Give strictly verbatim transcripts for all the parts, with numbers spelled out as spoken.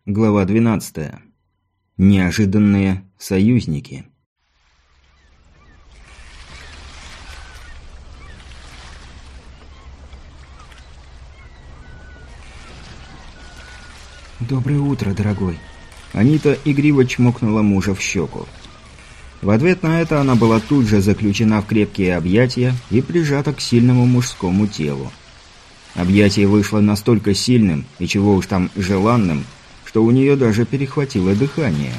Глава двенадцатая. Неожиданные союзники. «Доброе утро, дорогой!» Анита игриво чмокнула мужа в щеку. В ответ на это она была тут же заключена в крепкие объятия и прижата к сильному мужскому телу. Объятие вышло настолько сильным, и чего уж там желанным, что у нее даже перехватило дыхание.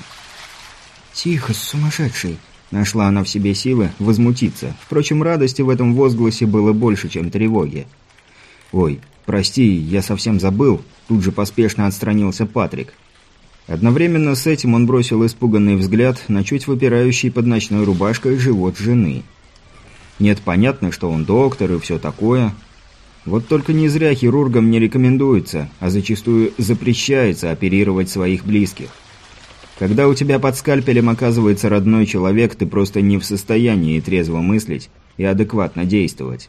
«Тихо, сумасшедший!» – нашла она в себе силы возмутиться. Впрочем, радости в этом возгласе было больше, чем тревоги. «Ой, прости, я совсем забыл», – тут же поспешно отстранился Патрик. Одновременно с этим он бросил испуганный взгляд на чуть выпирающий под ночной рубашкой живот жены. Нет, понятно, что он доктор и все такое. Вот только не зря хирургам не рекомендуется, а зачастую запрещается оперировать своих близких. Когда у тебя под скальпелем оказывается родной человек, ты просто не в состоянии трезво мыслить и адекватно действовать.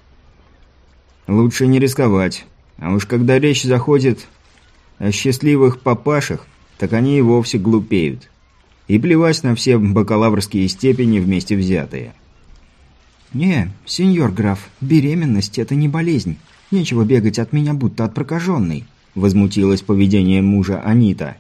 Лучше не рисковать. А уж когда речь заходит о счастливых папашах, так они и вовсе глупеют. И плевать на все бакалаврские степени вместе взятые. «Не, сеньор граф, беременность – это не болезнь. Нечего бегать от меня, будто от прокаженной», – возмутилась поведением мужа Анита.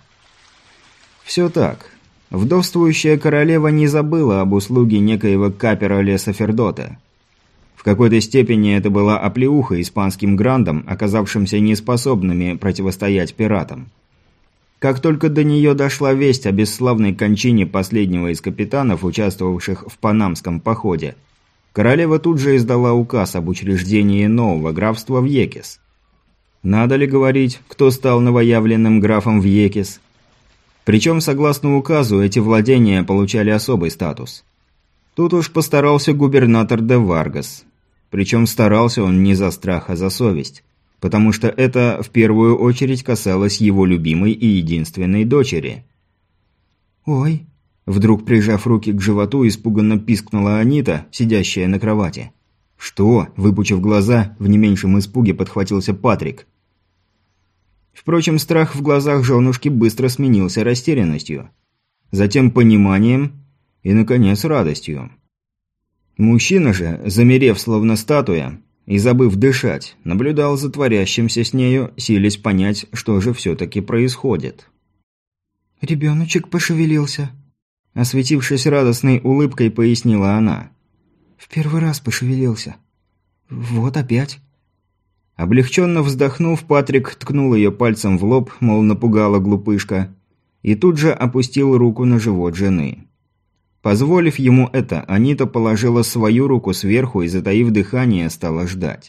Все так. Вдовствующая королева не забыла об услуге некоего капера Ле-Сафердота. В какой-то степени это была оплеуха испанским грандам, оказавшимся неспособными противостоять пиратам. Как только до нее дошла весть о бесславной кончине последнего из капитанов, участвовавших в Панамском походе, королева тут же издала указ об учреждении нового графства в Екис. Надо ли говорить, кто стал новоявленным графом в Екис? Причем, согласно указу, эти владения получали особый статус. Тут уж постарался губернатор де Варгас. Причем старался он не за страх, а за совесть. Потому что это в первую очередь касалось его любимой и единственной дочери. «Ой!» – вдруг прижав руки к животу, испуганно пискнула Анита, сидящая на кровати. «Что?» – выпучив глаза, в не меньшем испуге подхватился Патрик. Впрочем, страх в глазах женушки быстро сменился растерянностью. Затем пониманием и, наконец, радостью. Мужчина же, замерев словно статуя и забыв дышать, наблюдал за творящимся с нею, силясь понять, что же все-таки происходит. «Ребеночек пошевелился», – осветившись радостной улыбкой, пояснила она. «В первый раз пошевелился. Вот опять». Облегченно вздохнув, Патрик ткнул ее пальцем в лоб, мол, напугала глупышка, и тут же опустил руку на живот жены. Позволив ему это, Анита положила свою руку сверху и, затаив дыхание, стала ждать.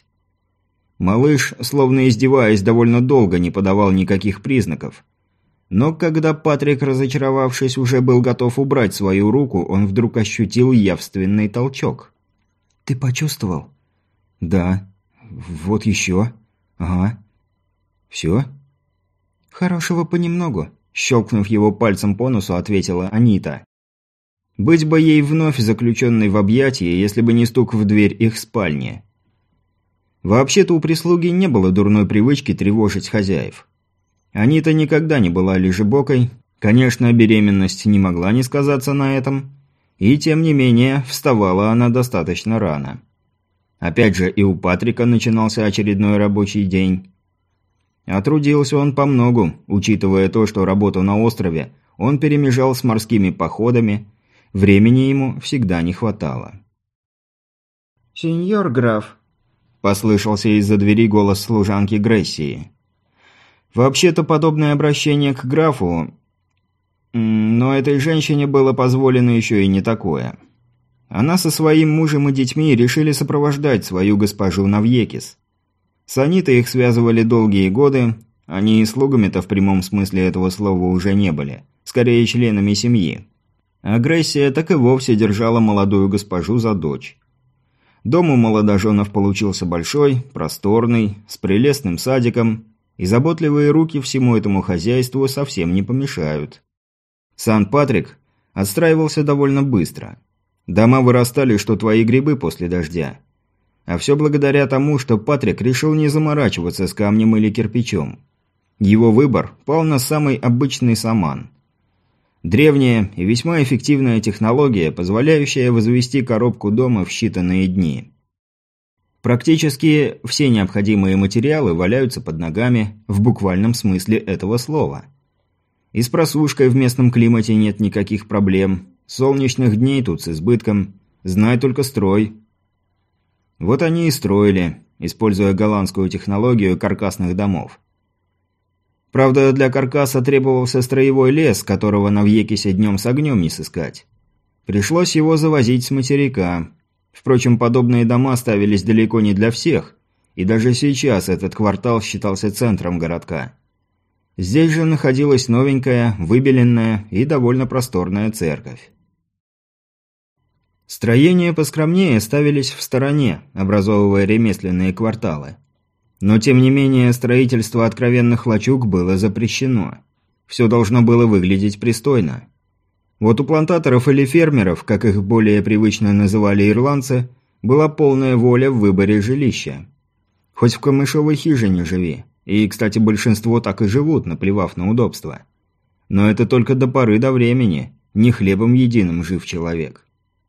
Малыш, словно издеваясь, довольно долго не подавал никаких признаков. Но когда Патрик, разочаровавшись, уже был готов убрать свою руку, он вдруг ощутил явственный толчок. «Ты почувствовал?» «Да. Вот еще. Ага. Все?» «Хорошего понемногу», – щелкнув его пальцем по носу, ответила Анита. Быть бы ей вновь заключенной в объятии, если бы не стук в дверь их спальни. Вообще-то у прислуги не было дурной привычки тревожить хозяев. Анита никогда не была лежебокой, конечно, беременность не могла не сказаться на этом, и тем не менее вставала она достаточно рано. Опять же, и у Патрика начинался очередной рабочий день. А трудился он помногу, учитывая то, что работу на острове он перемежал с морскими походами. Времени ему всегда не хватало. «Сеньор граф», – послышался из-за двери голос служанки Грессии. Вообще-то подобное обращение к графу, но этой женщине было позволено еще и не такое. Она со своим мужем и детьми решили сопровождать свою госпожу на Вьекис. С Анитой их связывали долгие годы, они и слугами-то в прямом смысле этого слова уже не были, скорее членами семьи. Агрессия так и вовсе держала молодую госпожу за дочь. Дом у молодоженов получился большой, просторный, с прелестным садиком, и заботливые руки всему этому хозяйству совсем не помешают. Сан-Патрик отстраивался довольно быстро. Дома вырастали, что твои грибы после дождя. А все благодаря тому, что Патрик решил не заморачиваться с камнем или кирпичом. Его выбор пал на самый обычный саман. Древняя и весьма эффективная технология, позволяющая возвести коробку дома в считанные дни. Практически все необходимые материалы валяются под ногами, в буквальном смысле этого слова. И с просушкой в местном климате нет никаких проблем, солнечных дней тут с избытком, знай только строй. Вот они и строили, используя голландскую технологию каркасных домов. Правда, для каркаса требовался строевой лес, которого на Вьекисе днем с огнем не сыскать. Пришлось его завозить с материка. Впрочем, подобные дома ставились далеко не для всех, и даже сейчас этот квартал считался центром городка. Здесь же находилась новенькая, выбеленная и довольно просторная церковь. Строения поскромнее ставились в стороне, образовывая ремесленные кварталы. Но тем не менее строительство откровенных лачуг было запрещено. Все должно было выглядеть пристойно. Вот у плантаторов или фермеров, как их более привычно называли ирландцы, была полная воля в выборе жилища. Хоть в камышовой хижине живи. И, кстати, большинство так и живут, наплевав на удобство. Но это только до поры до времени, не хлебом единым жив человек.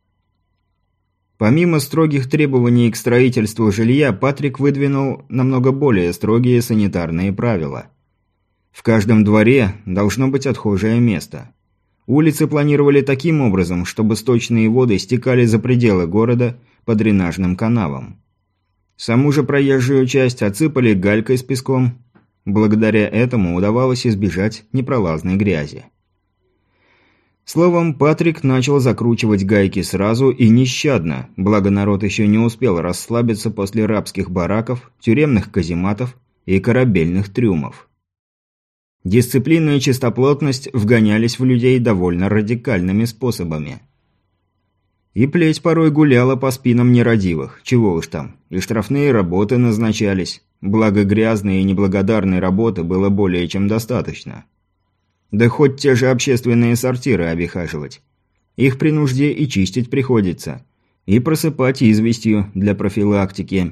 Помимо строгих требований к строительству жилья, Патрик выдвинул намного более строгие санитарные правила. В каждом дворе должно быть отхожее место. Улицы планировали таким образом, чтобы сточные воды стекали за пределы города по дренажным канавам. Саму же проезжую часть отсыпали галькой с песком. Благодаря этому удавалось избежать непролазной грязи. Словом, Патрик начал закручивать гайки сразу и нещадно, благо народ еще не успел расслабиться после рабских бараков, тюремных казематов и корабельных трюмов. Дисциплина и чистоплотность вгонялись в людей довольно радикальными способами. И плеть порой гуляла по спинам нерадивых, чего уж там, и штрафные работы назначались, благо грязной и неблагодарной работы было более чем достаточно. Да хоть те же общественные сортиры обихаживать. Их при нужде и чистить приходится. И просыпать известью для профилактики.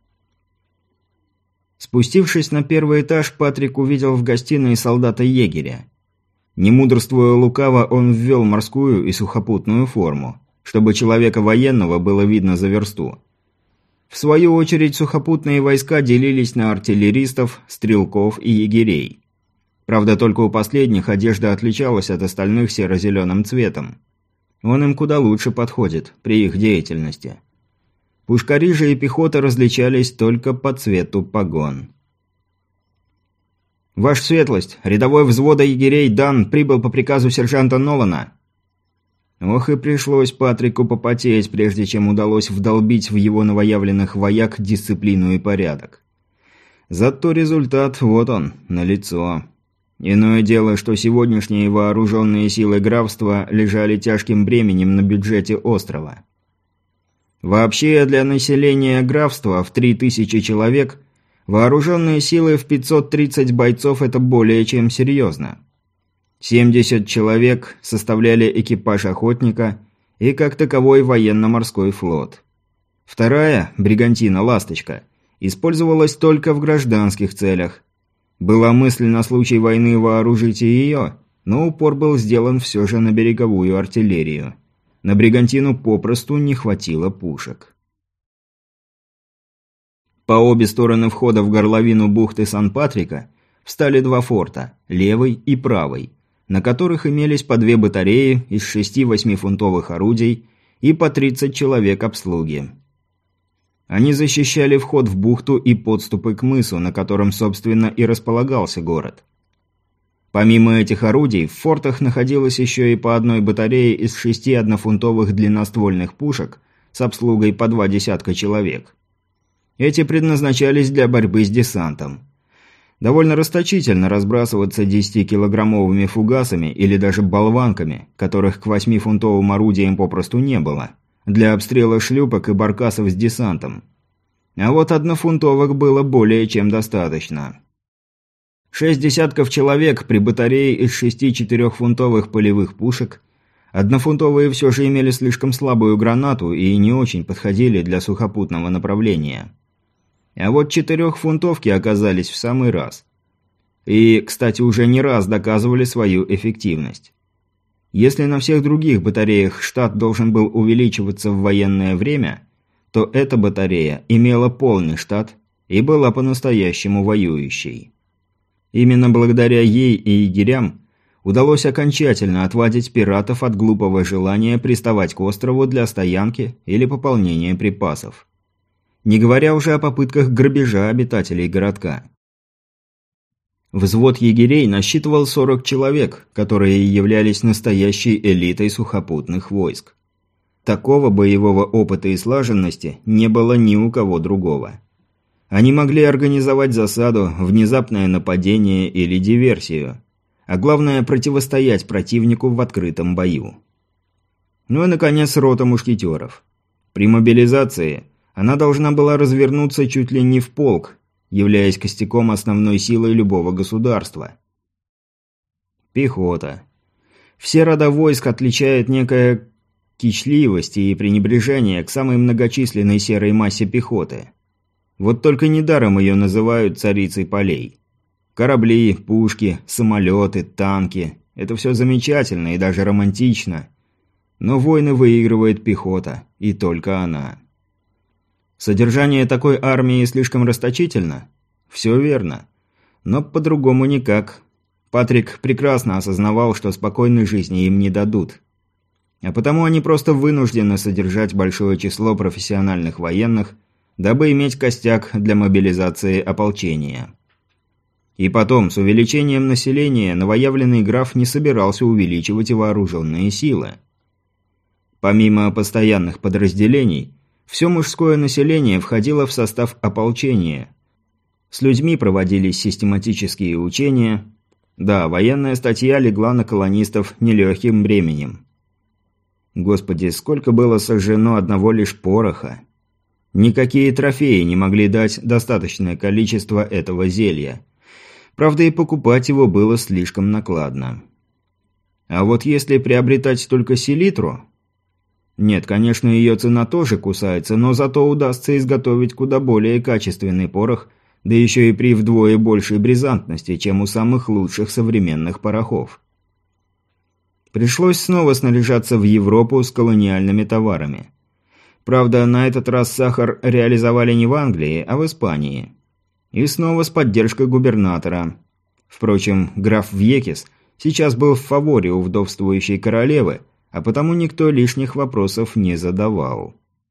Спустившись на первый этаж, Патрик увидел в гостиной солдата-егеря. Не мудрствуя лукаво, он ввел морскую и сухопутную форму, чтобы человека военного было видно за версту. В свою очередь, сухопутные войска делились на артиллеристов, стрелков и егерей. Правда, только у последних одежда отличалась от остальных серо-зеленым цветом. Он им куда лучше подходит при их деятельности. Пушкари же и пехота различались только по цвету погон. «Ваша светлость, рядовой взвода егерей Дан прибыл по приказу сержанта Нолана». Ох и пришлось Патрику попотеть, прежде чем удалось вдолбить в его новоявленных вояк дисциплину и порядок. Зато результат, вот он, налицо. Иное дело, что сегодняшние вооруженные силы графства лежали тяжким бременем на бюджете острова. Вообще, для населения графства в три тысячи человек, вооруженные силы в пятьсот тридцать бойцов – это более чем серьезно. семьдесят человек составляли экипаж охотника и, как таковой, военно-морской флот. Вторая, бригантина «Ласточка», использовалась только в гражданских целях. Была мысль на случай войны вооружить и ее, но упор был сделан все же на береговую артиллерию. На бригантину попросту не хватило пушек. По обе стороны входа в горловину бухты Сан-Патрика встали два форта, левый и правый, на которых имелись по две батареи из шести восьмифунтовых орудий и по тридцать человек обслуги. Они защищали вход в бухту и подступы к мысу, на котором, собственно, и располагался город. Помимо этих орудий, в фортах находилось еще и по одной батарее из шести однофунтовых длинноствольных пушек с обслугой по два десятка человек. Эти предназначались для борьбы с десантом. Довольно расточительно разбрасываться десятикилограммовыми фугасами или даже болванками, которых к восьмифунтовым орудиям попросту не было, для обстрела шлюпок и баркасов с десантом. А вот однофунтовок было более чем достаточно. Шесть десятков человек при батарее из шести четырехфунтовых полевых пушек. Однофунтовые все же имели слишком слабую гранату и не очень подходили для сухопутного направления. А вот четырехфунтовки оказались в самый раз. И, кстати, уже не раз доказывали свою эффективность. Если на всех других батареях штат должен был увеличиваться в военное время, то эта батарея имела полный штат и была по-настоящему воюющей. Именно благодаря ей и егерям удалось окончательно отвадить пиратов от глупого желания приставать к острову для стоянки или пополнения припасов. Не говоря уже о попытках грабежа обитателей городка. Взвод егерей насчитывал сорок человек, которые являлись настоящей элитой сухопутных войск. Такого боевого опыта и слаженности не было ни у кого другого. Они могли организовать засаду, внезапное нападение или диверсию, а главное противостоять противнику в открытом бою. Ну и, наконец, рота мушкетеров. При мобилизации она должна была развернуться чуть ли не в полк, являясь костяком основной силой любого государства. Пехота. Все рода войск отличает некая кичливость и пренебрежение к самой многочисленной серой массе пехоты. Вот только недаром ее называют царицей полей. Корабли, пушки, самолеты, танки – это все замечательно и даже романтично. Но войны выигрывает пехота, и только она. Содержание такой армии слишком расточительно? Все верно. Но по-другому никак. Патрик прекрасно осознавал, что спокойной жизни им не дадут. А потому они просто вынуждены содержать большое число профессиональных военных, дабы иметь костяк для мобилизации ополчения. И потом, с увеличением населения, новоявленный граф не собирался увеличивать и вооруженные силы. Помимо постоянных подразделений, все мужское население входило в состав ополчения. С людьми проводились систематические учения. Да, военная статья легла на колонистов нелегким бременем. Господи, сколько было сожжено одного лишь пороха. Никакие трофеи не могли дать достаточное количество этого зелья. Правда, и покупать его было слишком накладно. А вот если приобретать только селитру... Нет, конечно, ее цена тоже кусается, но зато удастся изготовить куда более качественный порох, да еще и при вдвое большей бризантности, чем у самых лучших современных порохов. Пришлось снова снаряжаться в Европу с колониальными товарами. Правда, на этот раз сахар реализовали не в Англии, а в Испании. И снова с поддержкой губернатора. Впрочем, граф Вьекис сейчас был в фаворе у вдовствующей королевы, а потому никто лишних вопросов не задавал.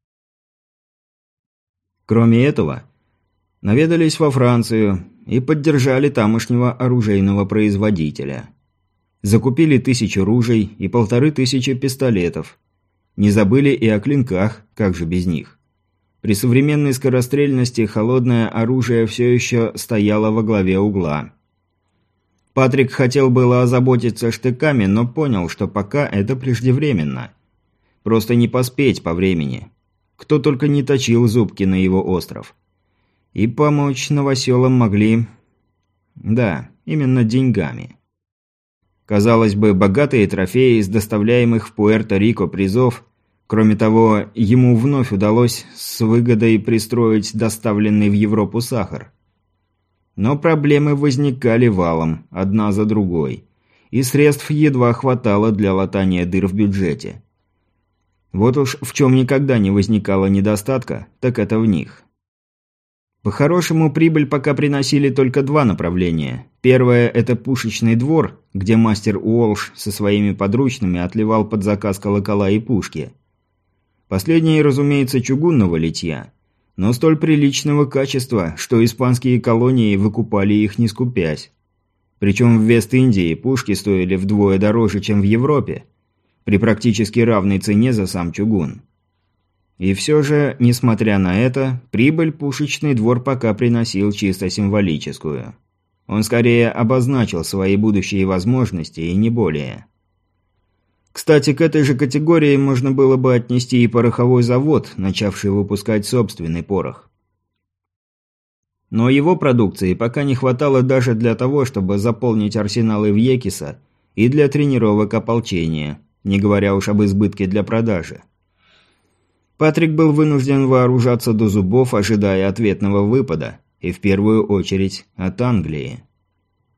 Кроме этого, наведались во Францию и поддержали тамошнего оружейного производителя. Закупили тысячу ружей и полторы тысячи пистолетов. Не забыли и о клинках, как же без них. При современной скорострельности холодное оружие все еще стояло во главе угла. Патрик хотел было озаботиться штыками, но понял, что пока это преждевременно. Просто не поспеть по времени. Кто только не точил зубки на его остров. И помочь новоселам могли... Да, именно деньгами. Казалось бы, богатые трофеи из доставляемых в Пуэрто-Рико призов. Кроме того, ему вновь удалось с выгодой пристроить доставленный в Европу сахар. Но проблемы возникали валом, одна за другой, и средств едва хватало для латания дыр в бюджете. Вот уж в чем никогда не возникало недостатка, так это в них. По-хорошему, прибыль пока приносили только два направления. Первое – это пушечный двор, где мастер Уолш со своими подручными отливал под заказ колокола и пушки. Последние, разумеется, чугунного литья, но столь приличного качества, что испанские колонии выкупали их не скупясь. Причем в Вест-Индии пушки стоили вдвое дороже, чем в Европе, при практически равной цене за сам чугун. И все же, несмотря на это, прибыль пушечный двор пока приносил чисто символическую. Он скорее обозначил свои будущие возможности и не более. Кстати, к этой же категории можно было бы отнести и пороховой завод, начавший выпускать собственный порох. Но его продукции пока не хватало даже для того, чтобы заполнить арсеналы Вьекиса и для тренировок ополчения, не говоря уж об избытке для продажи. Патрик был вынужден вооружаться до зубов, ожидая ответного выпада, и в первую очередь от Англии.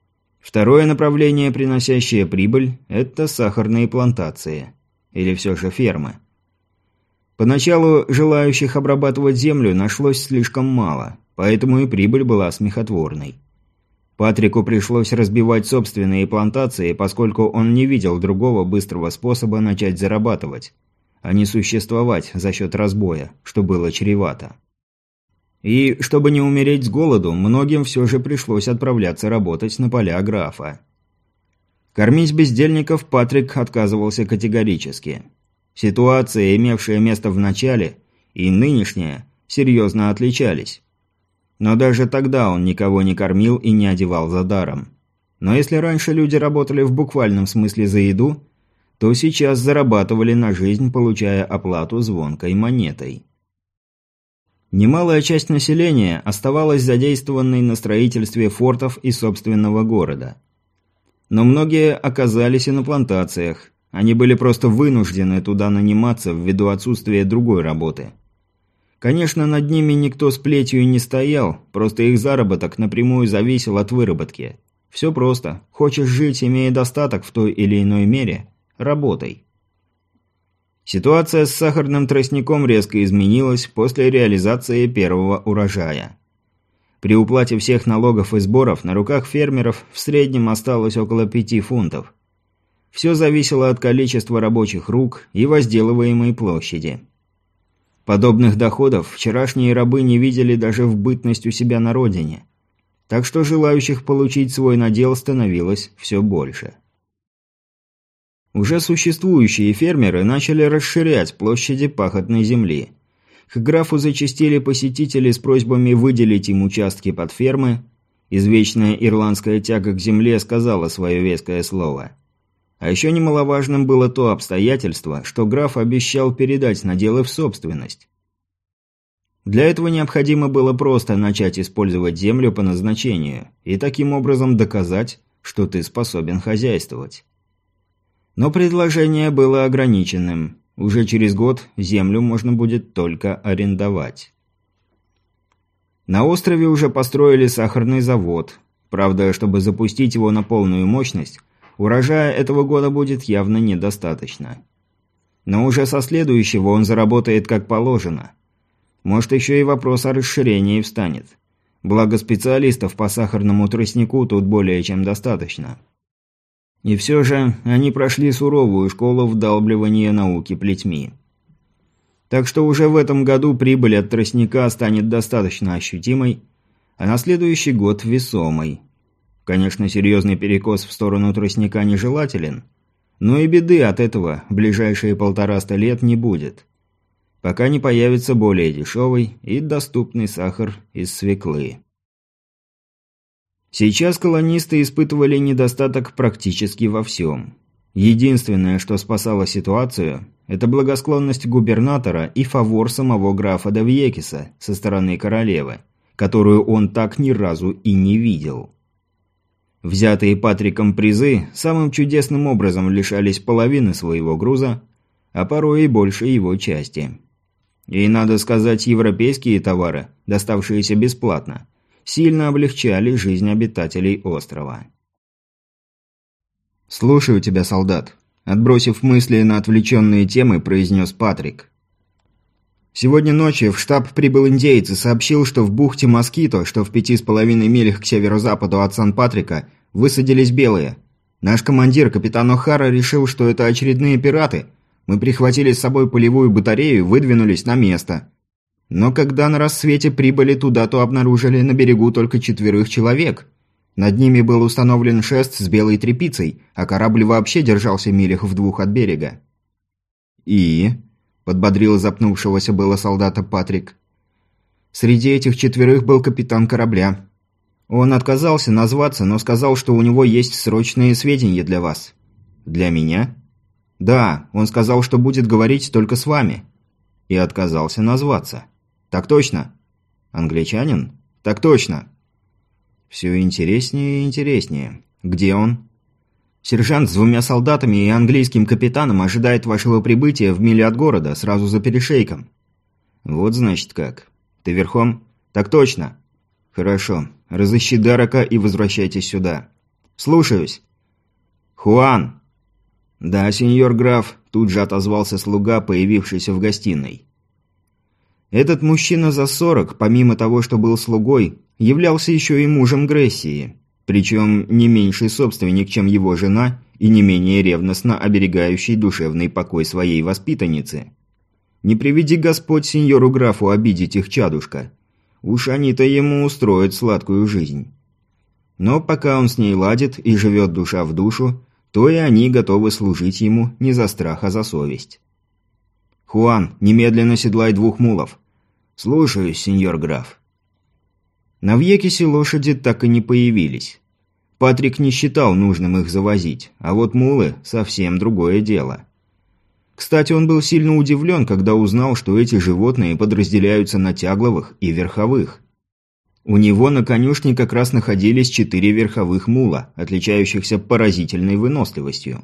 Второе направление, приносящее прибыль – это сахарные плантации. Или все же фермы. Поначалу желающих обрабатывать землю нашлось слишком мало, поэтому и прибыль была смехотворной. Патрику пришлось разбивать собственные плантации, поскольку он не видел другого быстрого способа начать зарабатывать, а не существовать за счет разбоя, что было чревато. И, чтобы не умереть с голоду, многим все же пришлось отправляться работать на поля графа. Кормить бездельников Патрик отказывался категорически. Ситуация, имевшая место в начале, и нынешняя, серьезно отличались. Но даже тогда он никого не кормил и не одевал за даром. Но если раньше люди работали в буквальном смысле за еду, то сейчас зарабатывали на жизнь, получая оплату звонкой монетой. Немалая часть населения оставалась задействованной на строительстве фортов и собственного города. Но многие оказались и на плантациях. Они были просто вынуждены туда наниматься ввиду отсутствия другой работы. Конечно, над ними никто с плетью не стоял, просто их заработок напрямую зависел от выработки. Все просто. Хочешь жить, имея достаток в той или иной мере – работай. Ситуация с сахарным тростником резко изменилась после реализации первого урожая. При уплате всех налогов и сборов на руках фермеров в среднем осталось около пяти фунтов. Все зависело от количества рабочих рук и возделываемой площади. Подобных доходов вчерашние рабы не видели даже в бытность у себя на родине, так что желающих получить свой надел становилось все больше. Уже существующие фермеры начали расширять площади пахотной земли. К графу зачастили посетители с просьбами выделить им участки под фермы. Извечная ирландская тяга к земле сказала свое веское слово. А еще немаловажным было то обстоятельство, что граф обещал передать наделы в собственность. Для этого необходимо было просто начать использовать землю по назначению и таким образом доказать, что ты способен хозяйствовать. Но предложение было ограниченным. Уже через год землю можно будет только арендовать. На острове уже построили сахарный завод. Правда, чтобы запустить его на полную мощность, урожая этого года будет явно недостаточно. Но уже со следующего он заработает как положено. Может, еще и вопрос о расширении встанет. Благо специалистов по сахарному тростнику тут более чем достаточно. И все же они прошли суровую школу вдалбливания науки плетьми. Так что уже в этом году прибыль от тростника станет достаточно ощутимой, а на следующий год весомой. Конечно, серьезный перекос в сторону тростника нежелателен, но и беды от этого в ближайшие полтораста лет не будет, пока не появится более дешевый и доступный сахар из свеклы. Сейчас колонисты испытывали недостаток практически во всем. Единственное, что спасало ситуацию, это благосклонность губернатора и фавор самого графа де Вьекиса со стороны королевы, которую он так ни разу и не видел. Взятые Патриком призы самым чудесным образом лишались половины своего груза, а порой и больше его части. И, надо сказать, европейские товары, доставшиеся бесплатно, сильно облегчали жизнь обитателей острова. «Слушаю тебя, солдат», – отбросив мысли на отвлеченные темы, произнес Патрик. «Сегодня ночью в штаб прибыл индеец и сообщил, что в бухте Москито, что в пяти с половиной милях к северо-западу от Сан-Патрика, высадились белые. Наш командир, капитан О'Хара, решил, что это очередные пираты. Мы прихватили с собой полевую батарею и выдвинулись на место. Но когда на рассвете прибыли туда, то обнаружили на берегу только четверых человек. Над ними был установлен шест с белой тряпицей, а корабль вообще держался милях в двух от берега». «И?» – подбодрил запнувшегося было солдата Патрик. «Среди этих четверых был капитан корабля. Он отказался назваться, но сказал, что у него есть срочные сведения для вас». «Для меня?» «Да, он сказал, что будет говорить только с вами». «И отказался назваться». «Так точно». «Англичанин?» «Так точно». «Все интереснее и интереснее. Где он?» «Сержант с двумя солдатами и английским капитаном ожидает вашего прибытия в миле от города, сразу за перешейком». «Вот значит как. Ты верхом?» «Так точно». «Хорошо. Разыщи Дерека и возвращайтесь сюда». «Слушаюсь». «Хуан!» «Да, сеньор граф», – тут же отозвался слуга, появившийся в гостиной. Этот мужчина за сорок, помимо того, что был слугой, являлся еще и мужем Грессии, причем не меньший собственник, чем его жена, и не менее ревностно оберегающий душевный покой своей воспитанницы. Не приведи Господь сеньору графу обидеть их чадушка. Уж они-то ему устроят сладкую жизнь. Но пока он с ней ладит и живет душа в душу, то и они готовы служить ему не за страх, а за совесть. «Хуан, немедленно седлай двух мулов». «Слушаюсь, сеньор граф». На Вьекисе лошади так и не появились. Патрик не считал нужным их завозить, а вот мулы – совсем другое дело. Кстати, он был сильно удивлен, когда узнал, что эти животные подразделяются на тягловых и верховых. У него на конюшне как раз находились четыре верховых мула, отличающихся поразительной выносливостью.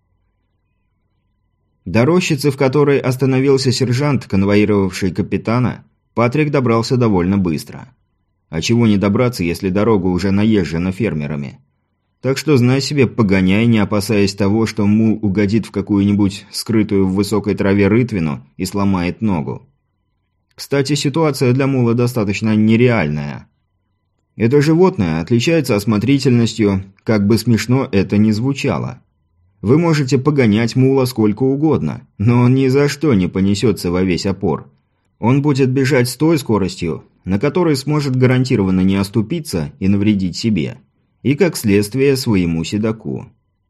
До рощицы, в которой остановился сержант, конвоировавший капитана, Патрик добрался довольно быстро. А чего не добраться, если дорога уже наезжена фермерами? Так что, знай себе, погоняй, не опасаясь того, что мул угодит в какую-нибудь скрытую в высокой траве рытвину и сломает ногу. Кстати, ситуация для мула достаточно нереальная. Это животное отличается осмотрительностью, как бы смешно это ни звучало. Вы можете погонять мула сколько угодно, но он ни за что не понесется во весь опор. Он будет бежать с той скоростью, на которой сможет гарантированно не оступиться и навредить себе, и как следствие своему седоку.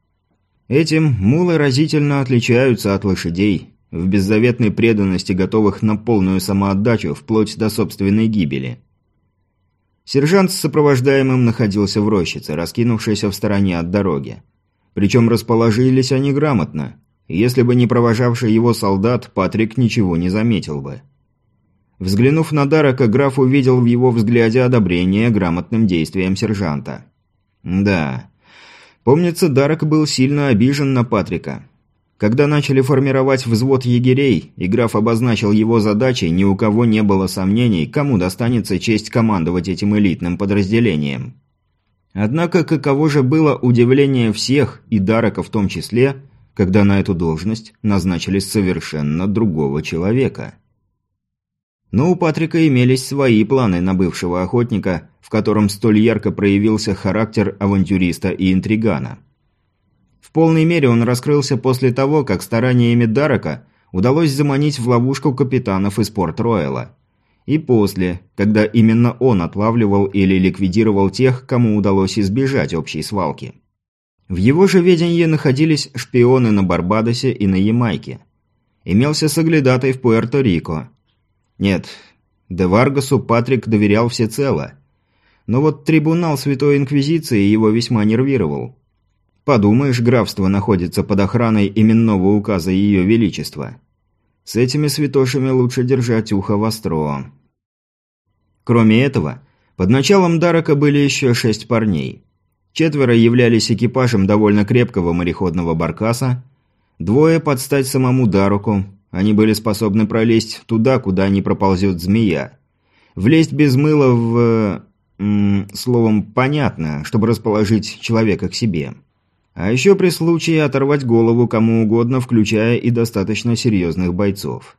Этим мулы разительно отличаются от лошадей, в беззаветной преданности готовых на полную самоотдачу вплоть до собственной гибели. Сержант с сопровождаемым находился в рощице, раскинувшейся в стороне от дороги. Причем расположились они грамотно. Если бы не провожавший его солдат, Патрик ничего не заметил бы. Взглянув на Дарака, граф увидел в его взгляде одобрение грамотным действиям сержанта. Да, помнится, Дарак был сильно обижен на Патрика. Когда начали формировать взвод егерей, и граф обозначил его задачей, ни у кого не было сомнений, кому достанется честь командовать этим элитным подразделением. Однако каково же было удивление всех, и Дарака в том числе, когда на эту должность назначили совершенно другого человека. Но у Патрика имелись свои планы на бывшего охотника, в котором столь ярко проявился характер авантюриста и интригана. В полной мере он раскрылся после того, как стараниями Дарака удалось заманить в ловушку капитанов из Порт-Ройала. И после, когда именно он отлавливал или ликвидировал тех, кому удалось избежать общей свалки. В его же ведении находились шпионы на Барбадосе и на Ямайке. Имелся соглядатай в Пуэрто-Рико. Нет, де Варгасу Патрик доверял всецело. Но вот трибунал Святой Инквизиции его весьма нервировал. Подумаешь, графство находится под охраной именного указа Ее Величества. С этими святошами лучше держать ухо востро. Кроме этого, под началом Дарака были еще шесть парней. Четверо являлись экипажем довольно крепкого мореходного баркаса, двое под стать самому Дараку. Они были способны пролезть туда, куда не проползет змея. Влезть без мыла в... М, словом, понятно, чтобы расположить человека к себе. А еще при случае оторвать голову кому угодно, включая и достаточно серьезных бойцов.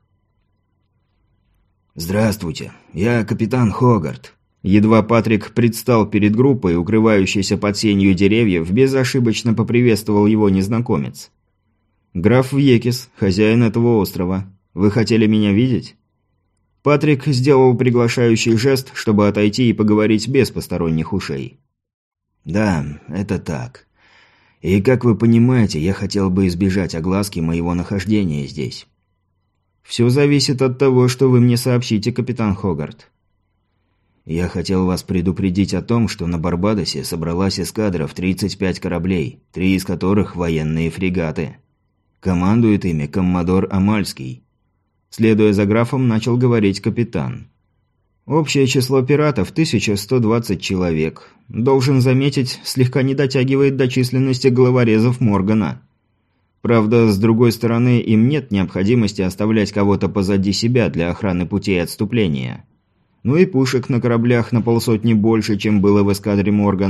«Здравствуйте, я капитан Хогарт». Едва Патрик предстал перед группой, укрывающейся под сенью деревьев, безошибочно поприветствовал его незнакомец. «Граф Вьекис, хозяин этого острова. Вы хотели меня видеть?» Патрик сделал приглашающий жест, чтобы отойти и поговорить без посторонних ушей. «Да, это так. И, как вы понимаете, я хотел бы избежать огласки моего нахождения здесь». «Все зависит от того, что вы мне сообщите, капитан Хогарт». «Я хотел вас предупредить о том, что на Барбадосе собралась эскадра в тридцать пять кораблей, три из которых военные фрегаты. Командует ими коммодор Амальский». Следуя за графом, начал говорить капитан. «Общее число пиратов – тысяча сто двадцать человек. Должен заметить, слегка не дотягивает до численности головорезов Моргана. Правда, с другой стороны, им нет необходимости оставлять кого-то позади себя для охраны путей отступления. Ну и пушек на кораблях на полсотни больше, чем было в эскадре Моргана.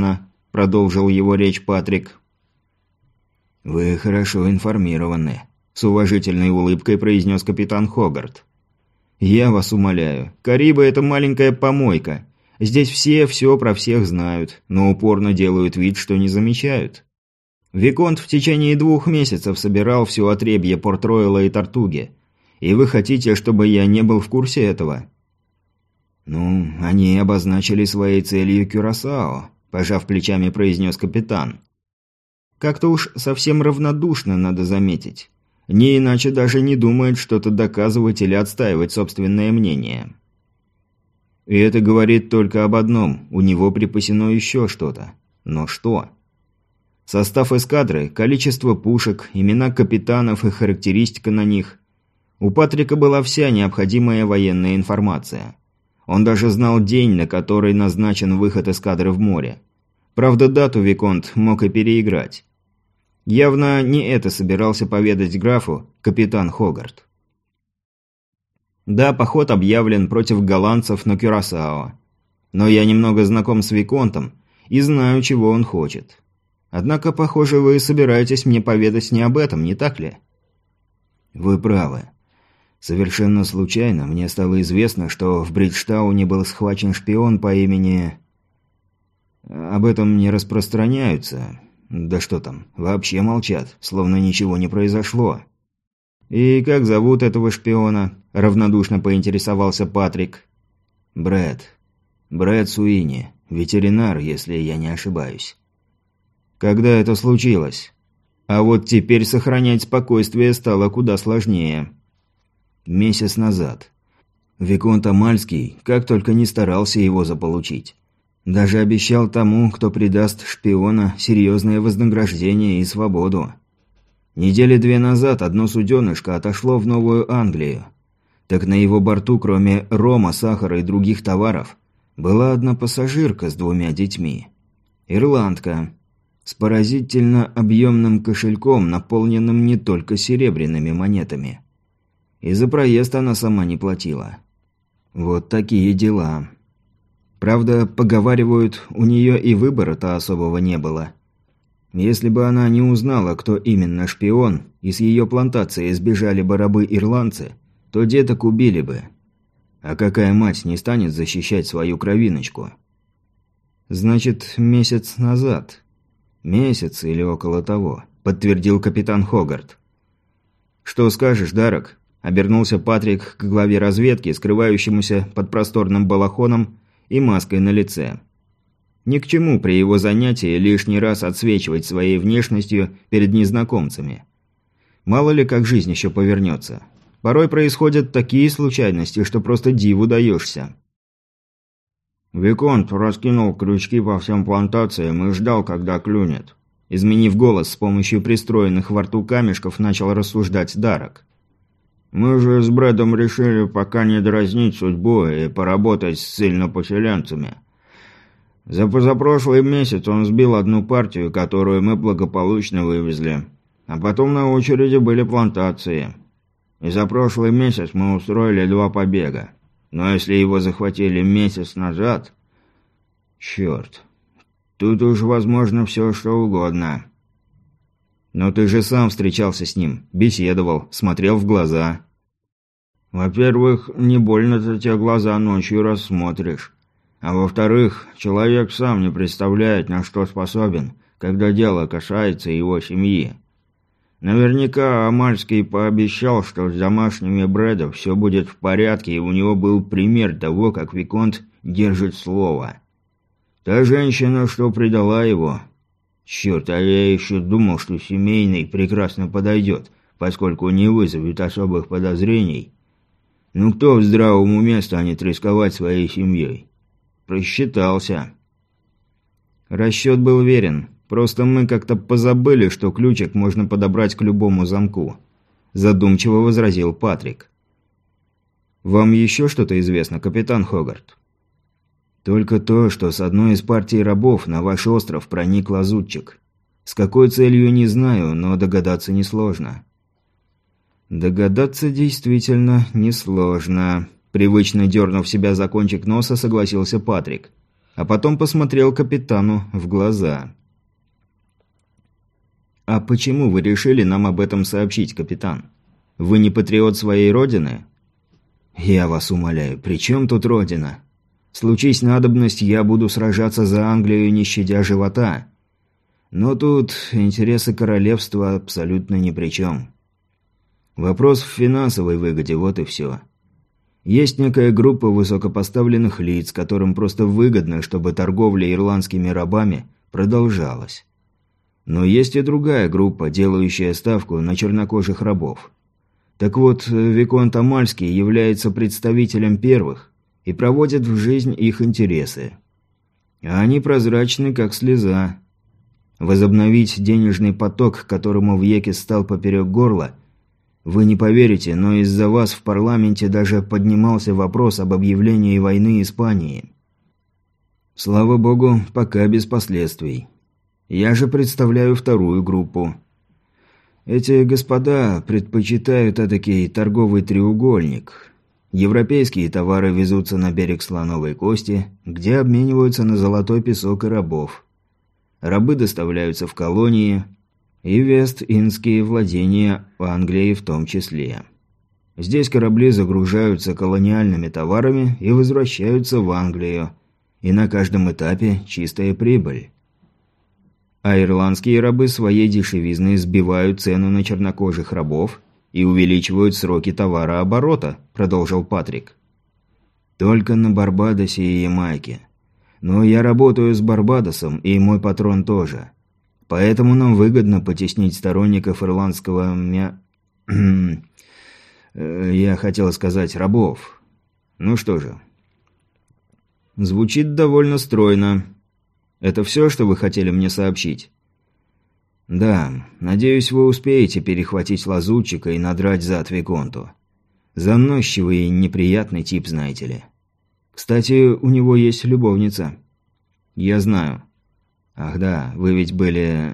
– продолжил его речь Патрик. «Вы хорошо информированы», – с уважительной улыбкой произнес капитан Хогарт. «Я вас умоляю. Карибы – это маленькая помойка. Здесь все все про всех знают, но упорно делают вид, что не замечают. Виконт в течение двух месяцев собирал все отребье Порт-Ройла и Тортуги. И вы хотите, чтобы я не был в курсе этого?» «Ну, они обозначили своей целью Кюрасао», – пожав плечами, произнес капитан. «Как-то уж совсем равнодушно, надо заметить. Не иначе даже не думает что-то доказывать или отстаивать собственное мнение. И это говорит только об одном – у него припасено еще что-то. Но что? Состав эскадры, количество пушек, имена капитанов и характеристика на них. У Патрика была вся необходимая военная информация. Он даже знал день, на который назначен выход эскадры в море. Правда, дату Виконт мог и переиграть. Явно не это собирался поведать графу капитан Хогарт. Да, поход объявлен против голландцев на Кюрасао. Но я немного знаком с Виконтом и знаю, чего он хочет. Однако, похоже, вы собираетесь мне поведать не об этом, не так ли? Вы правы. Совершенно случайно мне стало известно, что в Бриджтауне был схвачен шпион по имени... Об этом не распространяются. Да что там, вообще молчат, словно ничего не произошло. «И как зовут этого шпиона?» – равнодушно поинтересовался Патрик. «Брэд. Брэд Суини. Ветеринар, если я не ошибаюсь». «Когда это случилось? А вот теперь сохранять спокойствие стало куда сложнее». «Месяц назад. Виконт Амальский как только не старался его заполучить. Даже обещал тому, кто предаст шпиона, серьезное вознаграждение и свободу. Недели две назад одно суденышко отошло в Новую Англию. Так на его борту, кроме рома, сахара и других товаров, была одна пассажирка с двумя детьми. Ирландка. С поразительно объемным кошельком, наполненным не только серебряными монетами. И за проезд она сама не платила. Вот такие дела. Правда, поговаривают, у нее и выбора-то особого не было. Если бы она не узнала, кто именно шпион, и с ее плантации сбежали бы рабы-ирландцы, то деток убили бы. А какая мать не станет защищать свою кровиночку? «Значит, месяц назад». «Месяц или около того», – подтвердил капитан Хогарт. «Что скажешь, Дарок?» – обернулся Патрик к главе разведки, скрывающемуся под просторным балахоном и маской на лице. Ни к чему при его занятии лишний раз отсвечивать своей внешностью перед незнакомцами. Мало ли как жизнь еще повернется. Порой происходят такие случайности, что просто диву даешься. Виконт раскинул крючки по всем плантациям и ждал, когда клюнет. Изменив голос с помощью пристроенных во рту камешков, начал рассуждать Дарок. «Мы же с Брэдом решили пока не дразнить судьбу и поработать с ссыльнопоселенцами. За позапрошлый месяц он сбил одну партию, которую мы благополучно вывезли. А потом на очереди были плантации. И за прошлый месяц мы устроили два побега. Но если его захватили месяц назад... Черт. Тут уж возможно все, что угодно». «Но ты же сам встречался с ним, беседовал, смотрел в глаза». «Во-первых, не больно-то те глаза ночью рассмотришь. А во-вторых, человек сам не представляет, на что способен, когда дело касается его семьи. Наверняка Амальский пообещал, что с домашними Брэда все будет в порядке, и у него был пример того, как Виконт держит слово. Та женщина, что предала его... Черт, а я еще думал, что семейный прекрасно подойдет, поскольку не вызовет особых подозрений. Ну кто в здравом уме станет рисковать своей семьей? Просчитался». «Расчет был верен. Просто мы как-то позабыли, что ключик можно подобрать к любому замку», – задумчиво возразил Патрик. «Вам еще что-то известно, капитан Хогарт?» «Только то, что с одной из партий рабов на ваш остров проник лазутчик. С какой целью, не знаю, но догадаться несложно». «Догадаться действительно несложно», – привычно дернув себя за кончик носа, согласился Патрик. а потом посмотрел капитану в глаза. «А почему вы решили нам об этом сообщить, капитан? Вы не патриот своей родины?» «Я вас умоляю, при чем тут родина? Случись надобность, я буду сражаться за Англию, не щадя живота. Но тут интересы королевства абсолютно ни при чем. Вопрос в финансовой выгоде, вот и все. Есть некая группа высокопоставленных лиц, которым просто выгодно, чтобы торговля ирландскими рабами продолжалась. Но есть и другая группа, делающая ставку на чернокожих рабов. Так вот, Виконт Амальский является представителем первых и проводит в жизнь их интересы. А они прозрачны, как слеза. Возобновить денежный поток, которому Вьекис стал поперек горла, вы не поверите, но из-за вас в парламенте даже поднимался вопрос об объявлении войны Испании. Слава богу, пока без последствий. Я же представляю вторую группу. Эти господа предпочитают этакий торговый треугольник. Европейские товары везутся на берег Слоновой Кости, где обмениваются на золотой песок и рабов. Рабы доставляются в колонии и Вест-Индские владения Англии в том числе. Здесь корабли загружаются колониальными товарами и возвращаются в Англию, и на каждом этапе чистая прибыль. А ирландские рабы своей дешевизной сбивают цену на чернокожих рабов и увеличивают сроки товарооборота, продолжил Патрик. Только на Барбадосе и Ямайке. Но я работаю с Барбадосом, и мой патрон тоже. Поэтому нам выгодно потеснить сторонников ирландского мя... Я хотел сказать рабов. Ну что же. Звучит довольно стройно. Это все, что вы хотели мне сообщить? Да, надеюсь, вы успеете перехватить лазутчика и надрать зад Виконту. Заносчивый и неприятный тип, знаете ли. Кстати, у него есть любовница. Я знаю. Ах да, вы ведь были...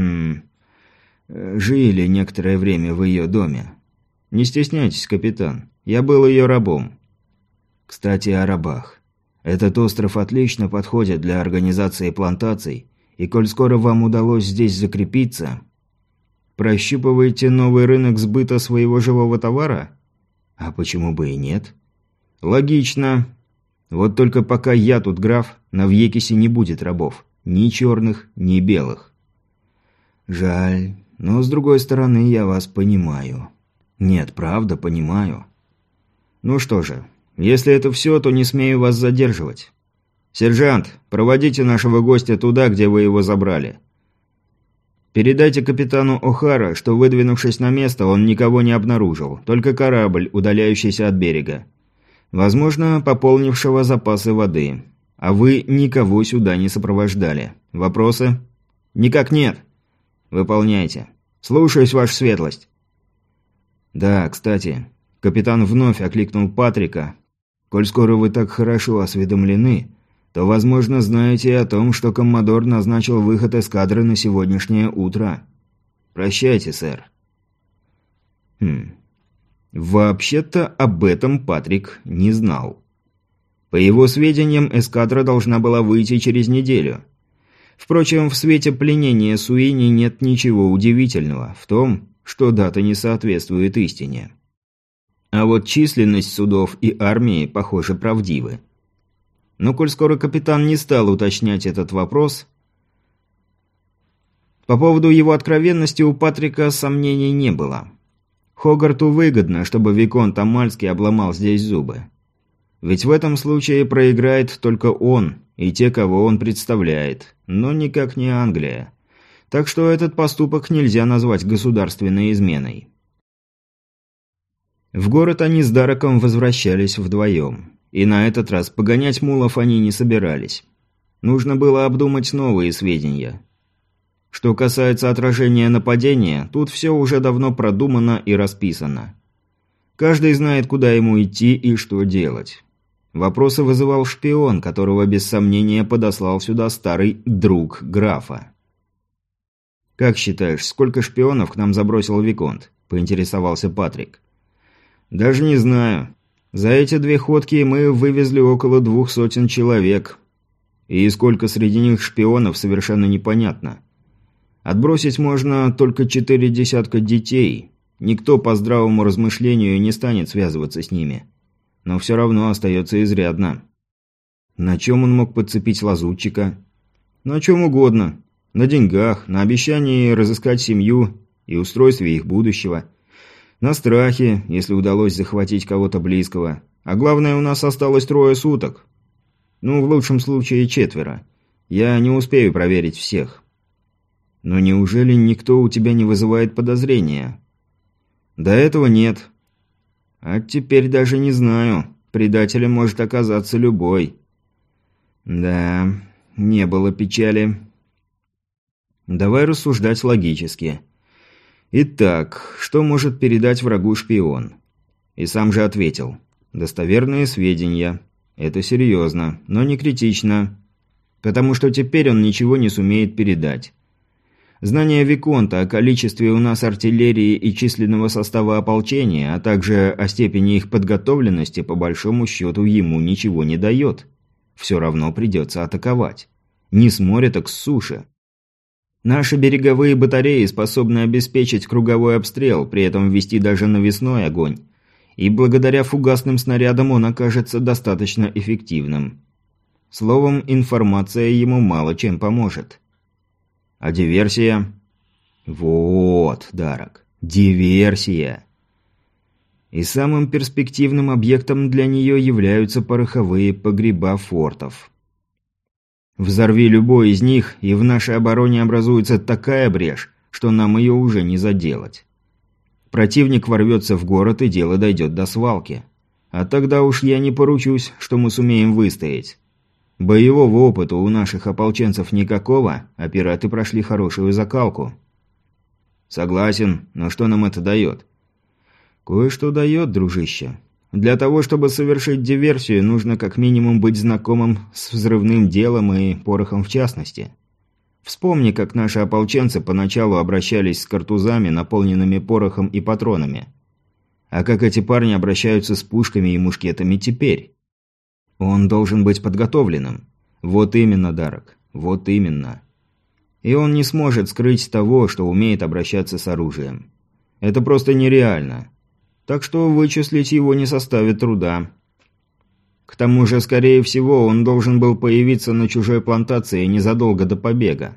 жили некоторое время в ее доме. Не стесняйтесь, капитан. Я был ее рабом. Кстати, о рабах. Этот остров отлично подходит для организации плантаций, и коль скоро вам удалось здесь закрепиться... Прощупываете новый рынок сбыта своего живого товара? А почему бы и нет? Логично. Вот только пока я тут граф, на Вьекисе не будет рабов. Ни черных, ни белых. Жаль, но с другой стороны я вас понимаю. Нет, правда, понимаю. Ну что же, если это все, то не смею вас задерживать. Сержант, проводите нашего гостя туда, где вы его забрали. Передайте капитану О'Хара, что, выдвинувшись на место, он никого не обнаружил, только корабль, удаляющийся от берега. Возможно, пополнившего запасы воды. А вы никого сюда не сопровождали. Вопросы? Никак нет. Выполняйте. Слушаюсь, ваша светлость. Да, кстати, капитан вновь окликнул Патрика. Коль скоро вы так хорошо осведомлены, то, возможно, знаете о том, что коммодор назначил выход эскадры на сегодняшнее утро. Прощайте, сэр. Хм... Вообще-то об этом Патрик не знал. По его сведениям, эскадра должна была выйти через неделю. Впрочем, в свете пленения Суини нет ничего удивительного в том, что дата не соответствует истине. А вот численность судов и армии, похоже, правдивы. Но коль скоро капитан не стал уточнять этот вопрос, по поводу его откровенности у Патрика сомнений не было. Хогарту выгодно, чтобы Виконт Амальский обломал здесь зубы. Ведь в этом случае проиграет только он и те, кого он представляет, но никак не Англия. Так что этот поступок нельзя назвать государственной изменой. В город они с Дараком возвращались вдвоем. И на этот раз погонять мулов они не собирались. Нужно было обдумать новые сведения. Что касается отражения нападения, тут все уже давно продумано и расписано. Каждый знает, куда ему идти и что делать. Вопросы вызывал шпион, которого без сомнения подослал сюда старый друг графа. «Как считаешь, сколько шпионов к нам забросил Виконт?» – поинтересовался Патрик. «Даже не знаю. За эти две ходки мы вывезли около двух сотен человек. И сколько среди них шпионов, совершенно непонятно. Отбросить можно только четыре десятка детей. Никто по здравому размышлению не станет связываться с ними. Но все равно остается изрядно. На чем он мог подцепить лазутчика? На чем угодно. На деньгах, на обещании разыскать семью и устройстве их будущего. На страхе, если удалось захватить кого-то близкого. А главное, у нас осталось трое суток. Ну, в лучшем случае четверо. Я не успею проверить всех. Но неужели никто у тебя не вызывает подозрения? До этого нет. А теперь даже не знаю. Предателем может оказаться любой. Да, не было печали. Давай рассуждать логически. Итак, что может передать врагу шпион? И сам же ответил. Достоверные сведения. Это серьезно, но не критично. Потому что теперь он ничего не сумеет передать. Знание Виконта о количестве у нас артиллерии и численного состава ополчения, а также о степени их подготовленности, по большому счету, ему ничего не дает. Все равно придется атаковать. Не с моря, так с суши. Наши береговые батареи способны обеспечить круговой обстрел, при этом вести даже навесной огонь. И благодаря фугасным снарядам он окажется достаточно эффективным. Словом, информация ему мало чем поможет. А диверсия? Вот, Дарок, диверсия. И самым перспективным объектом для нее являются пороховые погреба фортов. Взорви любой из них, и в нашей обороне образуется такая брешь, что нам ее уже не заделать. Противник ворвется в город, и дело дойдет до свалки. А тогда уж я не поручусь, что мы сумеем выстоять. Боевого опыта у наших ополченцев никакого, а пираты прошли хорошую закалку. Согласен, но что нам это дает? Кое-что дает, дружище. Для того, чтобы совершить диверсию, нужно как минимум быть знакомым с взрывным делом и порохом в частности. Вспомни, как наши ополченцы поначалу обращались с картузами, наполненными порохом и патронами. А как эти парни обращаются с пушками и мушкетами теперь? Он должен быть подготовленным. Вот именно, Дарок, вот именно. И он не сможет скрыть того, что умеет обращаться с оружием. Это просто нереально. Так что вычислить его не составит труда. К тому же, скорее всего, он должен был появиться на чужой плантации незадолго до побега.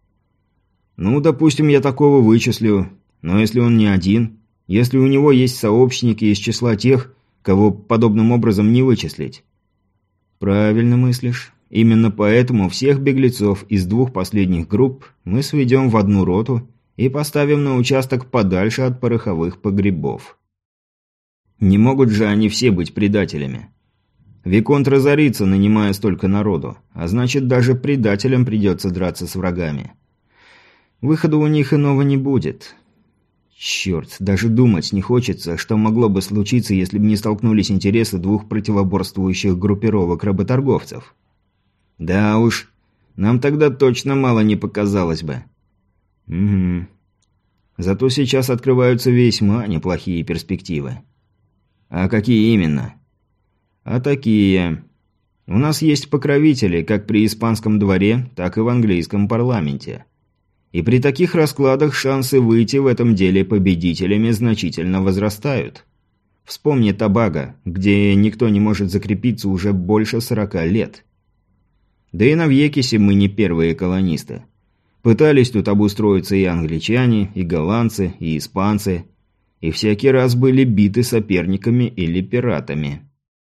Ну, допустим, я такого вычислю. Но если он не один, если у него есть сообщники из числа тех, кого подобным образом не вычислить. Правильно мыслишь. Именно поэтому всех беглецов из двух последних групп мы сведем в одну роту и поставим на участок подальше от пороховых погребов. Не могут же они все быть предателями. Виконт разорится, нанимая столько народу, а значит, даже предателям придется драться с врагами. Выхода у них иного не будет. Черт, даже думать не хочется, что могло бы случиться, если бы не столкнулись интересы двух противоборствующих группировок работорговцев. Да уж, нам тогда точно мало не показалось бы. Угу. Зато сейчас открываются весьма неплохие перспективы. А какие именно? А такие. У нас есть покровители как при испанском дворе, так и в английском парламенте. И при таких раскладах шансы выйти в этом деле победителями значительно возрастают. Вспомни Тобаго, где никто не может закрепиться уже больше сорока лет. Да и на Вьекисе мы не первые колонисты. Пытались тут обустроиться и англичане, и голландцы, и испанцы, и всякий раз были биты соперниками или пиратами.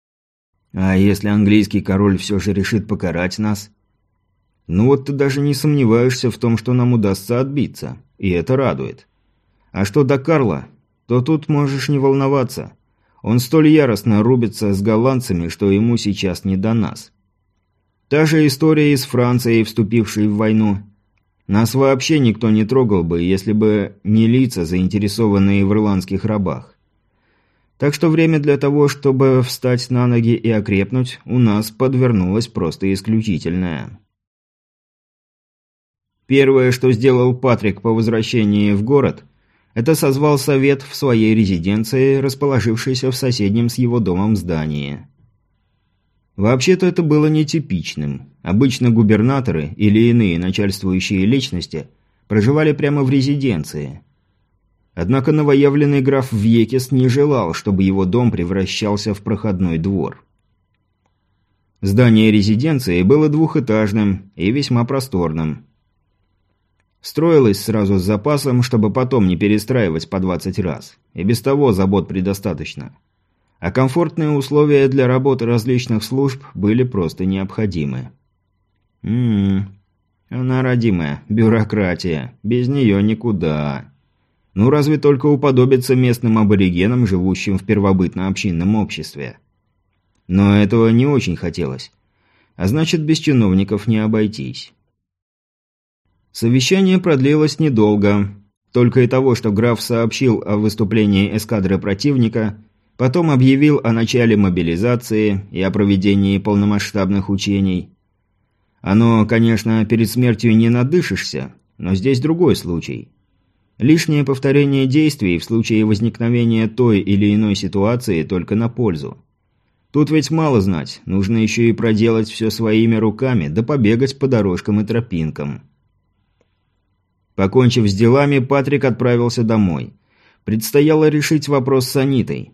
А если английский король все же решит покарать нас? Ну вот ты даже не сомневаешься в том, что нам удастся отбиться, и это радует. А что до Карла, то тут можешь не волноваться. Он столь яростно рубится с голландцами, что ему сейчас не до нас. Та же история и с Францией, вступившей в войну. Нас вообще никто не трогал бы, если бы не лица, заинтересованные в ирландских рабах. Так что время для того, чтобы встать на ноги и окрепнуть, у нас подвернулось просто исключительное. Первое, что сделал Патрик по возвращении в город, это созвал совет в своей резиденции, расположившейся в соседнем с его домом здании. Вообще-то это было нетипичным. Обычно губернаторы или иные начальствующие личности проживали прямо в резиденции. Однако новоявленный граф Вьекис не желал, чтобы его дом превращался в проходной двор. Здание резиденции было двухэтажным и весьма просторным. Строилось сразу с запасом, чтобы потом не перестраивать по двадцать раз. И без того забот предостаточно. А комфортные условия для работы различных служб были просто необходимы. Ммм, она родимая, бюрократия. Без нее никуда. Ну, разве только уподобиться местным аборигенам, живущим в первобытно-общинном обществе. Но этого не очень хотелось. А значит, без чиновников не обойтись. Совещание продлилось недолго. Только и того, что граф сообщил о выступлении эскадры противника, потом объявил о начале мобилизации и о проведении полномасштабных учений. Оно, конечно, перед смертью не надышишься, но здесь другой случай. Лишнее повторение действий в случае возникновения той или иной ситуации только на пользу. Тут ведь мало знать, нужно еще и проделать все своими руками, да побегать по дорожкам и тропинкам. Покончив с делами, Патрик отправился домой. Предстояло решить вопрос с Анитой.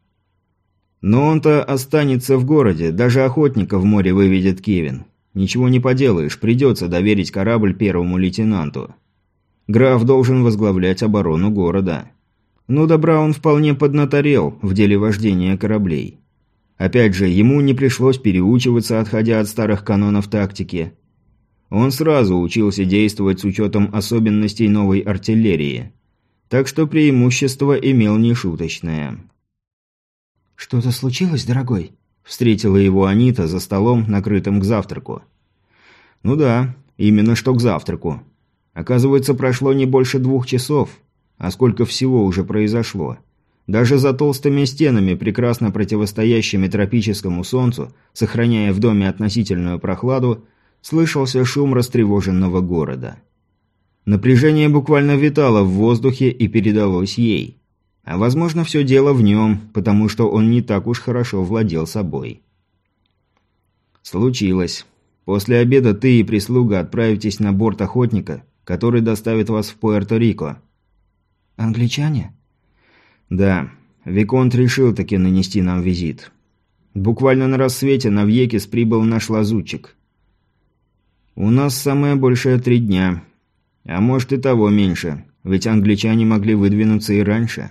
Но он-то останется в городе, даже охотника в море выведет Кевин. Ничего не поделаешь, придется доверить корабль первому лейтенанту. Граф должен возглавлять оборону города. Ну да Браун вполне поднаторел в деле вождения кораблей. Опять же, ему не пришлось переучиваться, отходя от старых канонов тактики. Он сразу учился действовать с учетом особенностей новой артиллерии. Так что преимущество имел нешуточное. «Что-то случилось, дорогой?» – встретила его Анита за столом, накрытым к завтраку. Ну да, именно что к завтраку. Оказывается, прошло не больше двух часов. А сколько всего уже произошло. Даже за толстыми стенами, прекрасно противостоящими тропическому солнцу, сохраняя в доме относительную прохладу, слышался шум растревоженного города. Напряжение буквально витало в воздухе и передалось ей. А возможно, все дело в нем, потому что он не так уж хорошо владел собой. Случилось. После обеда ты и прислуга отправитесь на борт охотника, который доставит вас в Пуэрто-Рико. Англичане? Да. Виконт решил таки нанести нам визит. Буквально на рассвете на Вьекис прибыл наш лазутчик. У нас самое большее три дня. А может и того меньше, ведь англичане могли выдвинуться и раньше.